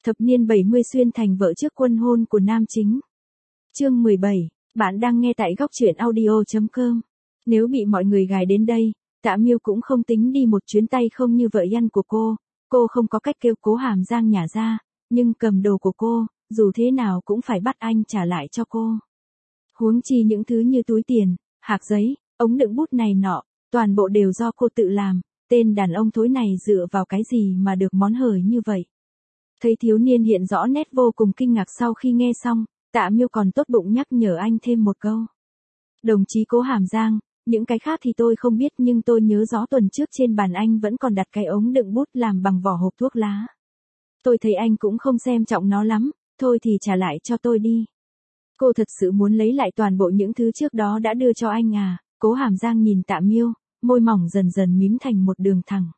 Thập niên 70 xuyên thành vợ trước quân hôn của nam chính. Chương 17, bạn đang nghe tại góc truyện audio.com. Nếu bị mọi người gài đến đây, Tạ Miêu cũng không tính đi một chuyến tay không như vợ Yan của cô không có cách kêu Cố Hàm Giang nhả ra, nhưng cầm đồ của cô, dù thế nào cũng phải bắt anh trả lại cho cô. Huống chi những thứ như túi tiền, hạc giấy, ống đựng bút này nọ, toàn bộ đều do cô tự làm, tên đàn ông thối này dựa vào cái gì mà được món hời như vậy. Thấy thiếu niên hiện rõ nét vô cùng kinh ngạc sau khi nghe xong, Tạ Miêu còn tốt bụng nhắc nhở anh thêm một câu. Đồng chí Cố Hàm Giang, những cái khác thì tôi không biết nhưng tôi nhớ rõ tuần trước trên bàn anh vẫn còn đặt cái ống đựng bút làm bằng vỏ hộp thuốc lá. Tôi thấy anh cũng không xem trọng nó lắm, thôi thì trả lại cho tôi đi. Cô thật sự muốn lấy lại toàn bộ những thứ trước đó đã đưa cho anh à? Cố Hàm Giang nhìn Tạ Miêu, môi mỏng dần dần mím thành một đường thẳng.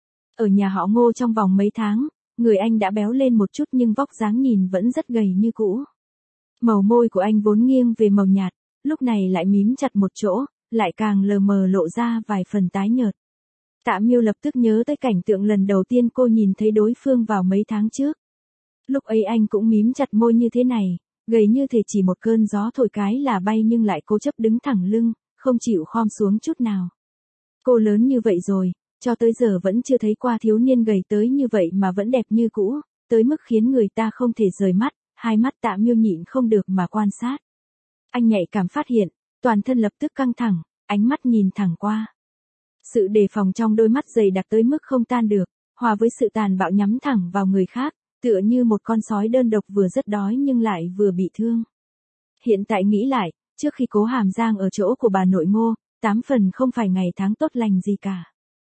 Ở nhà họ Ngô trong vòng mấy tháng, người anh đã béo lên một chút nhưng vóc dáng nhìn vẫn rất gầy như cũ. Màu môi của anh vốn nghiêng về màu nhạt, lúc này lại mím chặt một chỗ, lại càng lờ mờ lộ ra vài phần tái nhợt. Tạ Miêu lập tức nhớ tới cảnh tượng lần đầu tiên cô nhìn thấy đối phương vào mấy tháng trước. Lúc ấy anh cũng mím chặt môi như thế này, gầy như thể chỉ một cơn gió thổi cái là bay nhưng lại cố chấp đứng thẳng lưng, không chịu khom xuống chút nào. Cô lớn như vậy rồi, cho tới giờ vẫn chưa thấy qua thiếu niên gầy tới như vậy mà vẫn đẹp như cũ, tới mức khiến người ta không thể rời mắt, hai mắt Tạ Miêu nhịn không được mà quan sát. Anh nhạy cảm phát hiện, toàn thân lập tức căng thẳng, ánh mắt nhìn thẳng qua. Sự đề phòng trong đôi mắt dày đặc tới mức không tan được, hòa với sự tàn bạo nhắm thẳng vào người khác, tựa như một con sói đơn độc vừa rất đói nhưng lại vừa bị thương. Hiện tại nghĩ lại, trước khi Cố Hàm Giang ở chỗ của bà nội Ngô, 8 phần không phải ngày tháng tốt lành gì cả.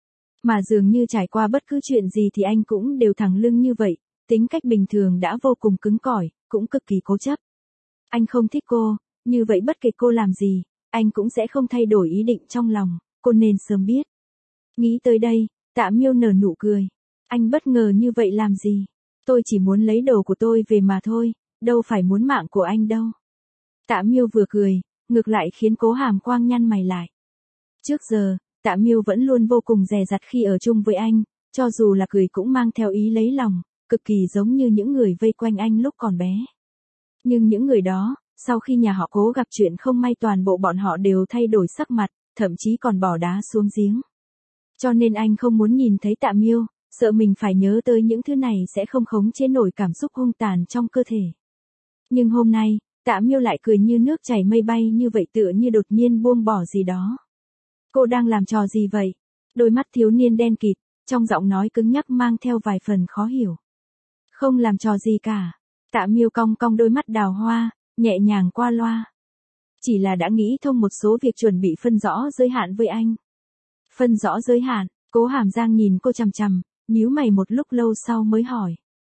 Mà dường như trải qua bất cứ chuyện gì thì anh cũng đều thẳng lưng như vậy, tính cách bình thường đã vô cùng cứng cỏi, cũng cực kỳ cố chấp. Anh không thích cô, như vậy bất kể cô làm gì, anh cũng sẽ không thay đổi ý định trong lòng, cô nên sớm biết. Nghĩ tới đây, Tạ Miêu nở nụ cười. Anh bất ngờ như vậy làm gì? Tôi chỉ muốn lấy đồ của tôi về mà thôi, đâu phải muốn mạng của anh đâu. Tạ Miêu vừa cười, ngược lại khiến Cố Hàm Quang nhăn mày lại. Trước giờ, Tạ Miêu vẫn luôn vô cùng dè dặt khi ở chung với anh, cho dù là cười cũng mang theo ý lấy lòng, cực kỳ giống như những người vây quanh anh lúc còn bé. Nhưng những người đó, sau khi nhà họ Cố gặp chuyện không may toàn bộ bọn họ đều thay đổi sắc mặt, thậm chí còn bỏ đá xuống giếng. Cho nên anh không muốn nhìn thấy Tạ Miêu, sợ mình phải nhớ tới những thứ này sẽ không khống chế nổi cảm xúc hung tàn trong cơ thể. Nhưng hôm nay, Tạ Miêu lại cười như nước chảy mây bay như vậy tựa như đột nhiên buông bỏ gì đó. Cô đang làm trò gì vậy? Đôi mắt thiếu niên đen kịt, trong giọng nói cứng nhắc mang theo vài phần khó hiểu. Không làm trò gì cả. Tạ Miêu cong cong đôi mắt đào hoa, nhẹ nhàng qua loa. Chỉ là đã nghĩ thông một số việc chuẩn bị phân rõ giới hạn với anh. Phân rõ giới hạn, Cố Hàm Giang nhìn cô chằm chằm, nhíu mày một lúc lâu sau mới hỏi.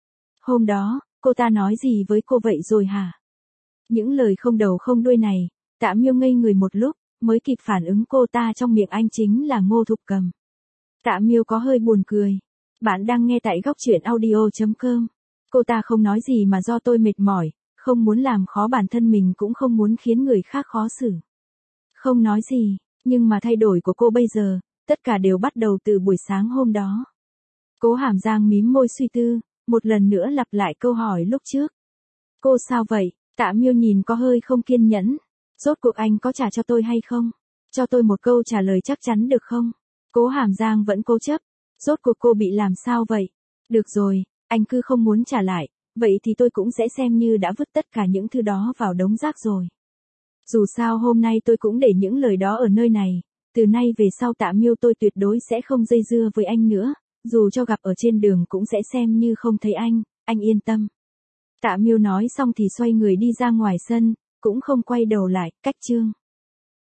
Hôm đó, cô ta nói gì với cô vậy rồi hả? Những lời không đầu không đuôi này, Tạ Miêu ngây người một lúc, mới kịp phản ứng cô ta trong miệng anh chính là Ngô Thục Cầm. Tạ Miêu có hơi buồn cười. Bạn đang nghe tại góc truyện audio.com. Cô ta không nói gì mà do tôi mệt mỏi, không muốn làm khó bản thân mình cũng không muốn khiến người khác khó xử. Không nói gì, nhưng mà thay đổi của cô bây giờ, tất cả đều bắt đầu từ buổi sáng hôm đó. Cố Hàm Giang mím môi suy tư, một lần nữa lặp lại câu hỏi lúc trước. Cô sao vậy? Tạ Miêu nhìn có hơi không kiên nhẫn. Rốt cuộc anh có trả cho tôi hay không? Cho tôi một câu trả lời chắc chắn được không? Cố Hàm Giang vẫn cố chấp. Rốt cuộc cô bị làm sao vậy? Được rồi, anh cứ không muốn trả lại, vậy thì tôi cũng sẽ xem như đã vứt tất cả những thứ đó vào đống rác rồi. Dù sao hôm nay tôi cũng để những lời đó ở nơi này, từ nay về sau Tạ Miêu tôi tuyệt đối sẽ không dây dưa với anh nữa, dù cho gặp ở trên đường cũng sẽ xem như không thấy anh yên tâm. Tạ Miêu nói xong thì xoay người đi ra ngoài sân, cũng không quay đầu lại, cách chương.